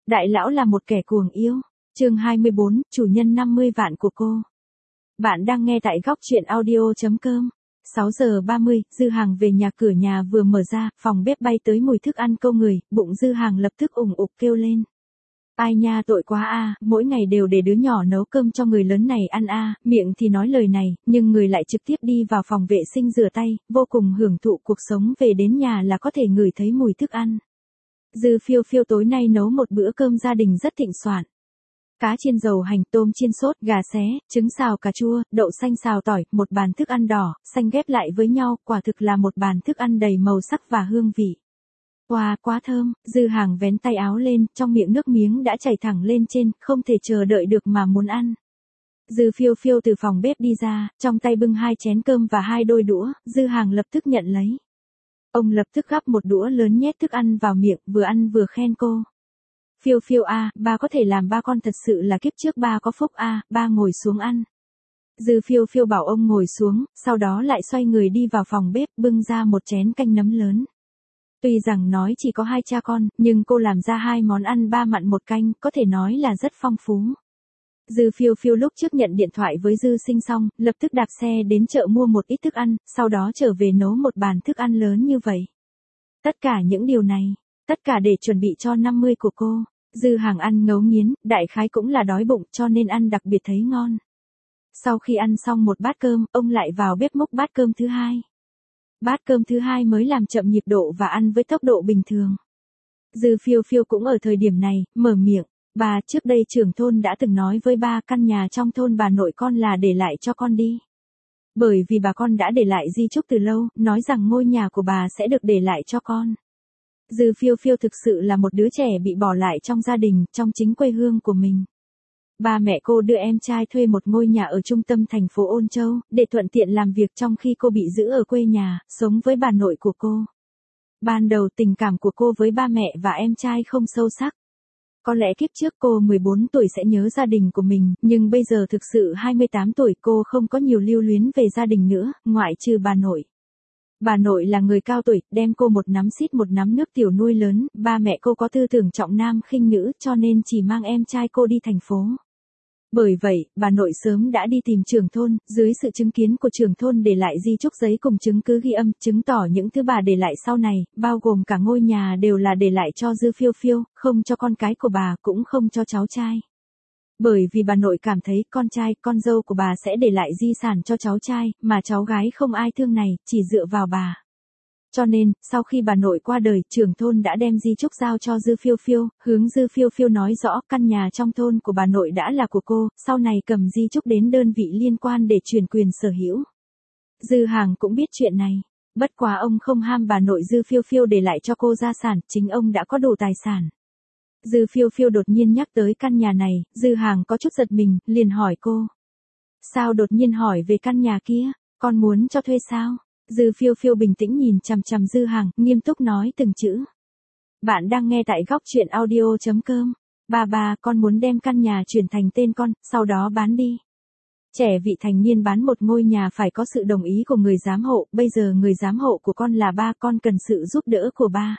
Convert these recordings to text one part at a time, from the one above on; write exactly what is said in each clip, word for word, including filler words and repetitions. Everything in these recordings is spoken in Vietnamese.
Đại lão là một kẻ cuồng yêu. Chương hai mươi bốn, chủ nhân năm mươi vạn của cô. Bạn đang nghe tại góc truyện audio chấm com. sáu giờ ba mươi, Dư Hàng về nhà, cửa nhà vừa mở ra, phòng bếp bay tới mùi thức ăn câu người, bụng Dư Hàng lập tức ủng ục kêu lên. Ai nha, tội quá a, mỗi ngày đều để đứa nhỏ nấu cơm cho người lớn này ăn a, miệng thì nói lời này, nhưng người lại trực tiếp đi vào phòng vệ sinh rửa tay, vô cùng hưởng thụ cuộc sống, về đến nhà là có thể ngửi thấy mùi thức ăn. Dư Phiêu Phiêu tối nay nấu một bữa cơm gia đình rất thịnh soạn. Cá chiên dầu hành, tôm chiên sốt, gà xé, trứng xào cà chua, đậu xanh xào tỏi, một bàn thức ăn đỏ, xanh ghép lại với nhau, quả thực là một bàn thức ăn đầy màu sắc và hương vị. Wow, quá thơm. Dư Hàng vén tay áo lên, trong miệng nước miếng đã chảy thẳng lên trên, không thể chờ đợi được mà muốn ăn. Dư Phiêu Phiêu từ phòng bếp đi ra, trong tay bưng hai chén cơm và hai đôi đũa, Dư Hàng lập tức nhận lấy. Ông lập tức gắp một đũa lớn nhét thức ăn vào miệng, vừa ăn vừa khen cô. Phiêu Phiêu a, ba có thể làm ba con thật sự là kiếp trước ba có phúc a, ba ngồi xuống ăn. Dư Phiêu Phiêu bảo ông ngồi xuống, sau đó lại xoay người đi vào phòng bếp, bưng ra một chén canh nấm lớn. Tuy rằng nói chỉ có hai cha con, nhưng cô làm ra hai món ăn ba mặn một canh, có thể nói là rất phong phú. Dư Phiêu Phiêu lúc trước nhận điện thoại với Dư Sinh xong, lập tức đạp xe đến chợ mua một ít thức ăn, sau đó trở về nấu một bàn thức ăn lớn như vậy. Tất cả những điều này, tất cả để chuẩn bị cho năm mươi của cô. Dư Hàng ăn ngấu nghiến, đại khái cũng là đói bụng cho nên ăn đặc biệt thấy ngon. Sau khi ăn xong một bát cơm, ông lại vào bếp múc bát cơm thứ hai. Bát cơm thứ hai mới làm chậm nhịp độ và ăn với tốc độ bình thường. Dư Phiêu Phiêu cũng ở thời điểm này, mở miệng. Bà, trước đây trưởng thôn đã từng nói với ba, căn nhà trong thôn bà nội con là để lại cho con đi. Bởi vì bà con đã để lại di chúc từ lâu, nói rằng ngôi nhà của bà sẽ được để lại cho con. Dư Phiêu Phiêu thực sự là một đứa trẻ bị bỏ lại trong gia đình, trong chính quê hương của mình. Ba mẹ cô đưa em trai thuê một ngôi nhà ở trung tâm thành phố Ôn Châu, để thuận tiện làm việc trong khi cô bị giữ ở quê nhà, sống với bà nội của cô. Ban đầu tình cảm của cô với ba mẹ và em trai không sâu sắc. Có lẽ kiếp trước cô mười bốn tuổi sẽ nhớ gia đình của mình, nhưng bây giờ thực sự hai mươi tám tuổi cô không có nhiều lưu luyến về gia đình nữa, ngoại trừ bà nội. Bà nội là người cao tuổi, đem cô một nắm xít một nắm nước tiểu nuôi lớn, ba mẹ cô có tư tưởng trọng nam khinh nữ cho nên chỉ mang em trai cô đi thành phố. Bởi vậy, bà nội sớm đã đi tìm trưởng thôn, dưới sự chứng kiến của trưởng thôn để lại di chúc giấy cùng chứng cứ ghi âm, chứng tỏ những thứ bà để lại sau này, bao gồm cả ngôi nhà đều là để lại cho Dư Phiêu Phiêu, không cho con cái của bà, cũng không cho cháu trai. Bởi vì bà nội cảm thấy con trai, con dâu của bà sẽ để lại di sản cho cháu trai, mà cháu gái không ai thương này, chỉ dựa vào bà. Cho nên, sau khi bà nội qua đời, trưởng thôn đã đem di chúc giao cho Dư Phiêu Phiêu, hướng Dư Phiêu Phiêu nói rõ căn nhà trong thôn của bà nội đã là của cô, sau này cầm di chúc đến đơn vị liên quan để chuyển quyền sở hữu. Dư Hàng cũng biết chuyện này, bất quá ông không ham bà nội Dư Phiêu Phiêu để lại cho cô gia sản, chính ông đã có đủ tài sản. Dư Phiêu Phiêu đột nhiên nhắc tới căn nhà này, Dư Hàng có chút giật mình, liền hỏi cô. Sao đột nhiên hỏi về căn nhà kia, con muốn cho thuê sao? Dư Phiêu Phiêu bình tĩnh nhìn chằm chằm Dư Hàng, nghiêm túc nói từng chữ. Bạn đang nghe tại góc truyện audio chấm com. Ba ba, con muốn đem căn nhà chuyển thành tên con, sau đó bán đi. Trẻ vị thành niên bán một ngôi nhà phải có sự đồng ý của người giám hộ, bây giờ người giám hộ của con là ba, con cần sự giúp đỡ của ba.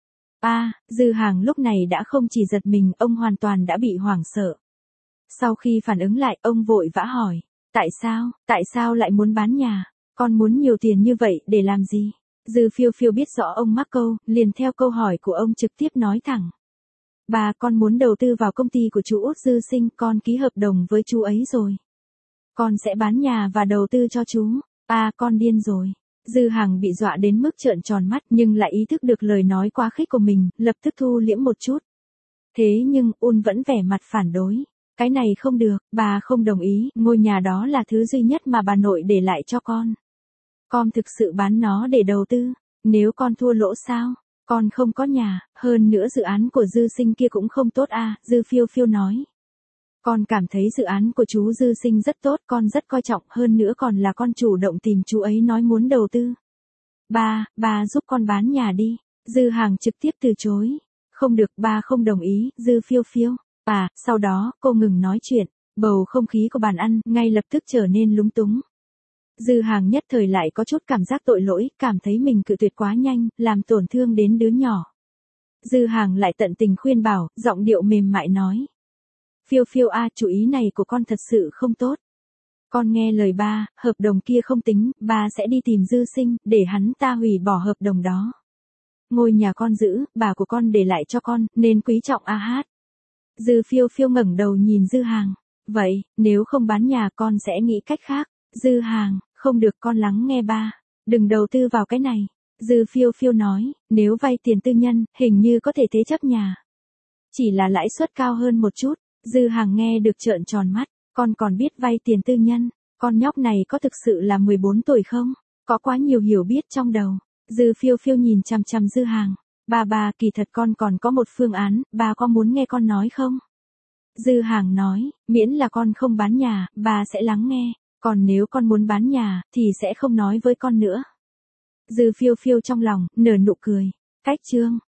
À, Dư Hàng lúc này đã không chỉ giật mình, ông hoàn toàn đã bị hoảng sợ. Sau khi phản ứng lại, ông vội vã hỏi. Tại sao, tại sao lại muốn bán nhà? Con muốn nhiều tiền như vậy để làm gì? Dư Phiêu Phiêu biết rõ ông mắc câu, liền theo câu hỏi của ông trực tiếp nói thẳng. Bà, con muốn đầu tư vào công ty của chú Út Dư Sinh, con ký hợp đồng với chú ấy rồi. Con sẽ bán nhà và đầu tư cho chú. À, con điên rồi. Dư Hàng bị dọa đến mức trợn tròn mắt nhưng lại ý thức được lời nói quá khích của mình, lập tức thu liễm một chút. Thế nhưng, Un vẫn vẻ mặt phản đối. Cái này không được, bà không đồng ý, ngôi nhà đó là thứ duy nhất mà bà nội để lại cho con. Con thực sự bán nó để đầu tư, nếu con thua lỗ sao? Con không có nhà, hơn nữa dự án của Dư Sinh kia cũng không tốt à, Dư Phiêu Phiêu nói. Con cảm thấy dự án của chú Dư Sinh rất tốt, con rất coi trọng, hơn nữa còn là con chủ động tìm chú ấy nói muốn đầu tư. Ba, ba giúp con bán nhà đi. Dư Hàng trực tiếp từ chối. Không được, ba không đồng ý, Dư Phiêu Phiêu. À, sau đó, cô ngừng nói chuyện, bầu không khí của bàn ăn ngay lập tức trở nên lúng túng. Dư Hàng nhất thời lại có chút cảm giác tội lỗi, cảm thấy mình cự tuyệt quá nhanh, làm tổn thương đến đứa nhỏ. Dư Hàng lại tận tình khuyên bảo, giọng điệu mềm mại nói. Phiêu Phiêu a, chủ ý này của con thật sự không tốt. Con nghe lời ba, hợp đồng kia không tính, ba sẽ đi tìm Dư Sinh, để hắn ta hủy bỏ hợp đồng đó. Ngôi nhà con giữ, bà của con để lại cho con, nên quý trọng a hát. Dư Phiêu Phiêu ngẩng đầu nhìn Dư Hàng. Vậy, nếu không bán nhà con sẽ nghĩ cách khác. Dư Hàng, không được, con lắng nghe ba. Đừng đầu tư vào cái này. Dư Phiêu Phiêu nói, nếu vay tiền tư nhân, hình như có thể thế chấp nhà. Chỉ là lãi suất cao hơn một chút. Dư Hàng nghe được trợn tròn mắt. Con còn biết vay tiền tư nhân. Con nhóc này có thực sự là mười bốn tuổi không? Có quá nhiều hiểu biết trong đầu. Dư Phiêu Phiêu nhìn chằm chằm Dư Hàng. Ba ba, kỳ thật con còn có một phương án, ba có muốn nghe con nói không? Dư Hàng nói, miễn là con không bán nhà, ba sẽ lắng nghe. Còn nếu con muốn bán nhà, thì sẽ không nói với con nữa. Dư Phiêu Phiêu trong lòng, nở nụ cười. Cách chương.